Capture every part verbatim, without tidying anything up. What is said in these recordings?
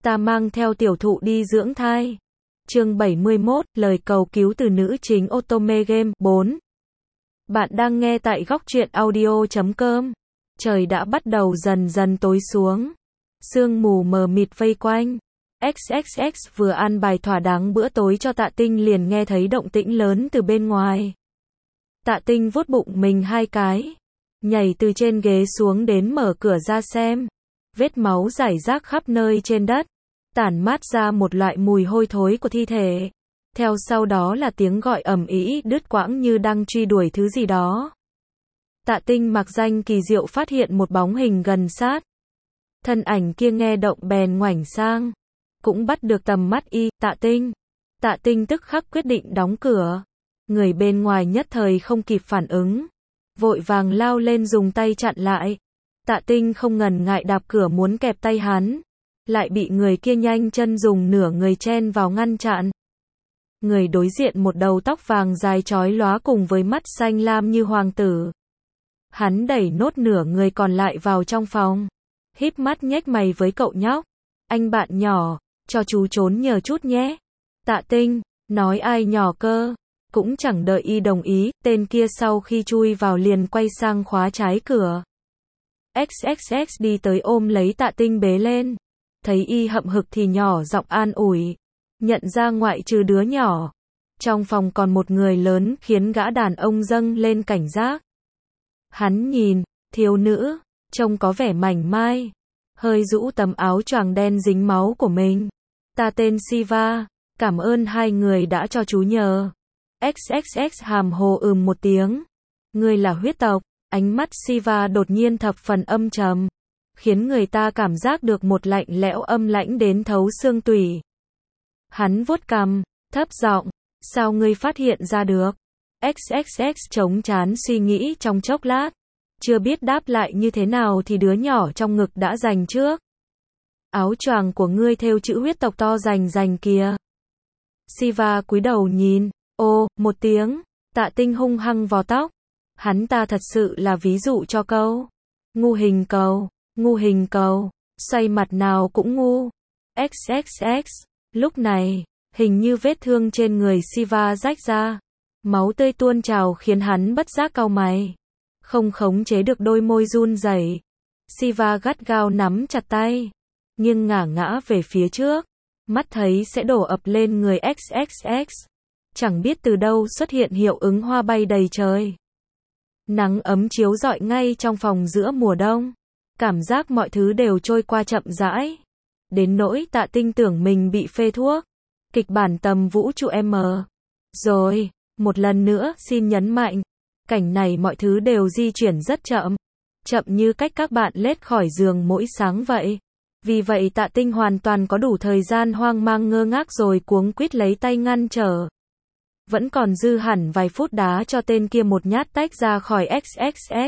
Ta mang theo tiểu thụ đi dưỡng thai. Chương bảy mươi mốt, lời cầu cứu từ nữ chính Otome Game. bốn. Bạn đang nghe tại góc truyện audio chấm com. Trời đã bắt đầu dần dần tối xuống. Sương mù mờ mịt vây quanh. ích ích ích vừa ăn bài thỏa đáng bữa tối cho Tạ Tinh liền nghe thấy động tĩnh lớn từ bên ngoài. Tạ Tinh vuốt bụng mình hai cái, nhảy từ trên ghế xuống đến mở cửa ra xem. Vết máu rải rác khắp nơi trên đất, tản mát ra một loại mùi hôi thối của thi thể. Theo sau đó là tiếng gọi ầm ĩ đứt quãng như đang truy đuổi thứ gì đó. Tạ Tinh mặc danh kỳ diệu phát hiện một bóng hình gần sát. Thân ảnh kia nghe động bèn ngoảnh sang, cũng bắt được tầm mắt y, Tạ Tinh. Tạ Tinh tức khắc quyết định đóng cửa. Người bên ngoài nhất thời không kịp phản ứng, vội vàng lao lên dùng tay chặn lại. Tạ Tinh không ngần ngại đạp cửa muốn kẹp tay hắn, lại bị người kia nhanh chân dùng nửa người chen vào ngăn chặn. Người đối diện một đầu tóc vàng dài chói lóa cùng với mắt xanh lam như hoàng tử. Hắn đẩy nốt nửa người còn lại vào trong phòng, híp mắt nhếch mày với cậu nhóc. Anh bạn nhỏ, cho chú trốn nhờ chút nhé. Tạ Tinh, nói ai nhỏ cơ. Cũng chẳng đợi y đồng ý, tên kia sau khi chui vào liền quay sang khóa trái cửa. ích ích ích đi tới ôm lấy Tạ Tinh bế lên. Thấy y hậm hực thì nhỏ giọng an ủi. Nhận ra ngoại trừ đứa nhỏ, trong phòng còn một người lớn khiến gã đàn ông dâng lên cảnh giác. Hắn nhìn, thiếu nữ, trông có vẻ mảnh mai, hơi rũ tấm áo choàng đen dính máu của mình. Ta tên Siva, cảm ơn hai người đã cho chú nhờ. ích ích ích hàm hồ ừm một tiếng. Ngươi là huyết tộc. Ánh mắt Siva đột nhiên thập phần âm trầm, khiến người ta cảm giác được một lạnh lẽo âm lãnh đến thấu xương tủy. Hắn vuốt cằm, thấp giọng, sao ngươi phát hiện ra được? ích ích ích chống trán suy nghĩ trong chốc lát, chưa biết đáp lại như thế nào thì đứa nhỏ trong ngực đã giành trước. Áo choàng của ngươi thêu chữ huyết tộc to rành rành kìa. Siva cúi đầu nhìn, ô, một tiếng, Tạ Tinh hung hăng vò tóc. Hắn ta thật sự là ví dụ cho câu ngu hình cầu, ngu hình cầu, xoay mặt nào cũng ngu. ích ích ích. Lúc này, hình như vết thương trên người Siva rách ra, máu tươi tuôn trào khiến hắn bất giác cau mày, không khống chế được đôi môi run rẩy. Siva gắt gao nắm chặt tay, nghiêng ngả ngã về phía trước, mắt thấy sẽ đổ ập lên người ích ích ích. Chẳng biết từ đâu xuất hiện hiệu ứng hoa bay đầy trời. Nắng ấm chiếu rọi ngay trong phòng giữa mùa đông. Cảm giác mọi thứ đều trôi qua chậm rãi. Đến nỗi Tạ Tinh tưởng mình bị phê thuốc. Kịch bản tầm vũ trụ M. Rồi, một lần nữa xin nhấn mạnh. Cảnh này mọi thứ đều di chuyển rất chậm. Chậm như cách các bạn lết khỏi giường mỗi sáng vậy. Vì vậy Tạ Tinh hoàn toàn có đủ thời gian hoang mang ngơ ngác rồi cuống quýt lấy tay ngăn trở. Vẫn còn dư hẳn vài phút đá cho tên kia một nhát tách ra khỏi ích ích ích.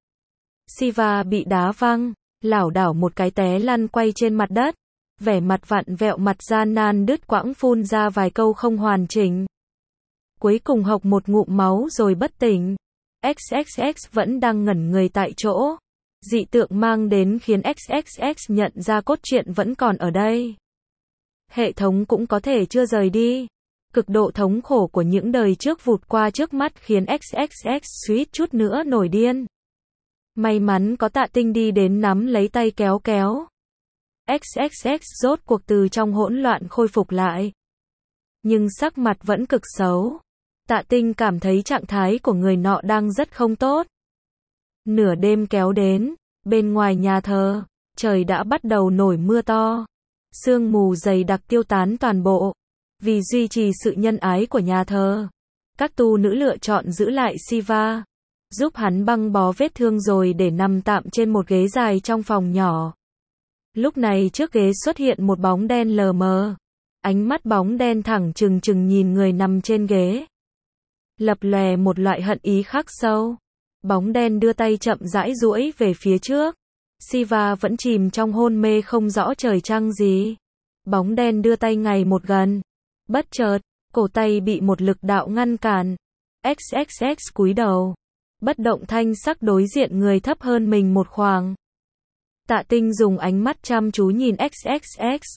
Siva bị đá văng, lảo đảo một cái té lăn quay trên mặt đất, vẻ mặt vặn vẹo mặt gian nan đứt quãng phun ra vài câu không hoàn chỉnh. Cuối cùng hộc một ngụm máu rồi bất tỉnh. ích ích ích vẫn đang ngẩn người tại chỗ. Dị tượng mang đến khiến ích ích ích nhận ra cốt truyện vẫn còn ở đây. Hệ thống cũng có thể chưa rời đi. Cực độ thống khổ của những đời trước vụt qua trước mắt khiến ích ích ích suýt chút nữa nổi điên. May mắn có Tạ Tinh đi đến nắm lấy tay kéo kéo. ích ích ích rốt cuộc từ trong hỗn loạn khôi phục lại. Nhưng sắc mặt vẫn cực xấu. Tạ Tinh cảm thấy trạng thái của người nọ đang rất không tốt. Nửa đêm kéo đến, bên ngoài nhà thờ, trời đã bắt đầu nổi mưa to. Sương mù dày đặc tiêu tán toàn bộ. Vì duy trì sự nhân ái của nhà thờ, các tu nữ lựa chọn giữ lại Siva, giúp hắn băng bó vết thương rồi để nằm tạm trên một ghế dài trong phòng nhỏ. Lúc này trước ghế xuất hiện một bóng đen lờ mờ. Ánh mắt bóng đen thẳng trừng trừng nhìn người nằm trên ghế, lập lòe một loại hận ý khắc sâu. Bóng đen đưa tay chậm rãi duỗi về phía trước. Siva vẫn chìm trong hôn mê không rõ trời trăng gì. Bóng đen đưa tay ngày một gần. Bất chợt, cổ tay bị một lực đạo ngăn cản. ích ích ích cúi đầu, bất động thanh sắc đối diện người thấp hơn mình một khoảng. Tạ Tinh dùng ánh mắt chăm chú nhìn ích ích ích.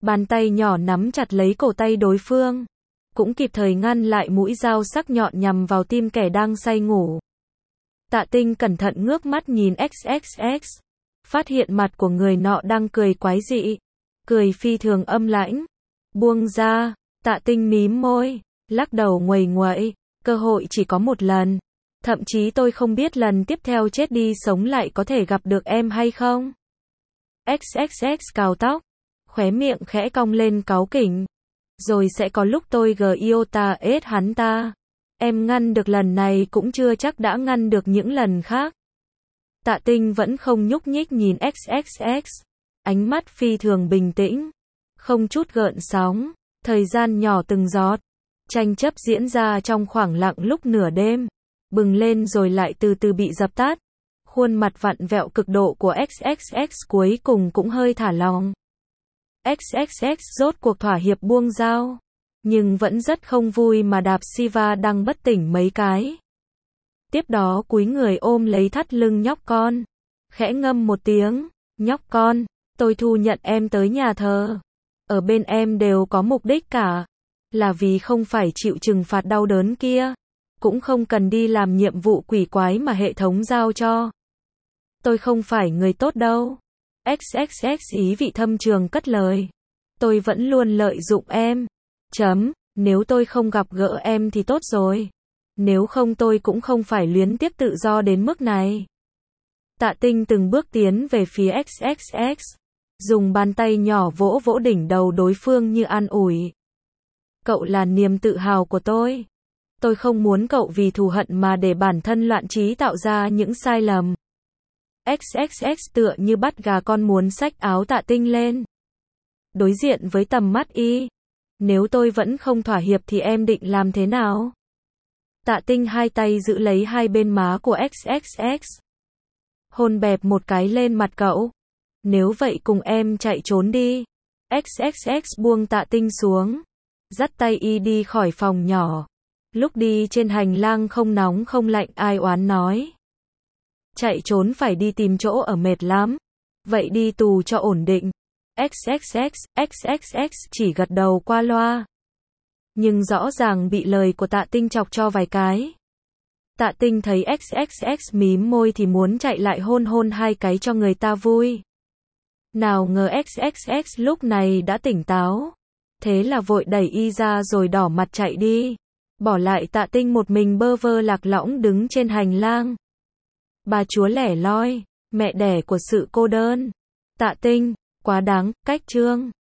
Bàn tay nhỏ nắm chặt lấy cổ tay đối phương, cũng kịp thời ngăn lại mũi dao sắc nhọn nhằm vào tim kẻ đang say ngủ. Tạ Tinh cẩn thận ngước mắt nhìn xx x, phát hiện mặt của người nọ đang cười quái dị, cười phi thường âm lãnh. Buông ra, Tạ Tinh mím môi, lắc đầu nguầy nguậy, cơ hội chỉ có một lần. Thậm chí tôi không biết lần tiếp theo chết đi sống lại có thể gặp được em hay không. xx x cào tóc, khóe miệng khẽ cong lên cáu kỉnh. Rồi sẽ có lúc tôi gờ iota ết hắn ta. Em ngăn được lần này cũng chưa chắc đã ngăn được những lần khác. Tạ Tinh vẫn không nhúc nhích nhìn xx x, ánh mắt phi thường bình tĩnh, không chút gợn sóng. Thời gian nhỏ từng giọt, tranh chấp diễn ra trong khoảng lặng lúc nửa đêm, bừng lên rồi lại từ từ bị dập tắt. Khuôn mặt vặn vẹo cực độ của xx x cuối cùng cũng hơi thả lỏng. xx x rốt cuộc thỏa hiệp buông dao, nhưng vẫn rất không vui mà đạp Siva đang bất tỉnh mấy cái. Tiếp đó cúi người ôm lấy thắt lưng nhóc con, khẽ ngâm một tiếng, nhóc con, tôi thu nhận em tới nhà thờ. Ở bên em đều có mục đích cả, là vì không phải chịu trừng phạt đau đớn kia, cũng không cần đi làm nhiệm vụ quỷ quái mà hệ thống giao cho. Tôi không phải người tốt đâu. xx x ý vị thâm trường cất lời. Tôi vẫn luôn lợi dụng em. Chấm, nếu tôi không gặp gỡ em thì tốt rồi. Nếu không tôi cũng không phải luyến tiếc tự do đến mức này. Tạ Tinh từng bước tiến về phía xx x, dùng bàn tay nhỏ vỗ vỗ đỉnh đầu đối phương như an ủi. Cậu là niềm tự hào của tôi. Tôi không muốn cậu vì thù hận mà để bản thân loạn trí tạo ra những sai lầm. xx x tựa như bắt gà con muốn xách áo Tạ Tinh lên. Đối diện với tầm mắt y. Nếu tôi vẫn không thỏa hiệp thì em định làm thế nào? Tạ Tinh hai tay giữ lấy hai bên má của xx x. Hôn bẹp một cái lên mặt cậu. Nếu vậy cùng em chạy trốn đi. xx x buông Tạ Tinh xuống, dắt tay y đi khỏi phòng nhỏ. Lúc đi trên hành lang không nóng không lạnh ai oán nói. Chạy trốn phải đi tìm chỗ ở mệt lắm. Vậy đi tù cho ổn định. xx x, xx x chỉ gật đầu qua loa. Nhưng rõ ràng bị lời của Tạ Tinh chọc cho vài cái. Tạ Tinh thấy xx x mím môi thì muốn chạy lại hôn hôn hai cái cho người ta vui. Nào ngờ xx x lúc này đã tỉnh táo. Thế là vội đẩy y ra rồi đỏ mặt chạy đi. Bỏ lại Tạ Tinh một mình bơ vơ lạc lõng đứng trên hành lang. Bà chúa lẻ loi, mẹ đẻ của sự cô đơn. Tạ Tinh, quá đáng, cách chương.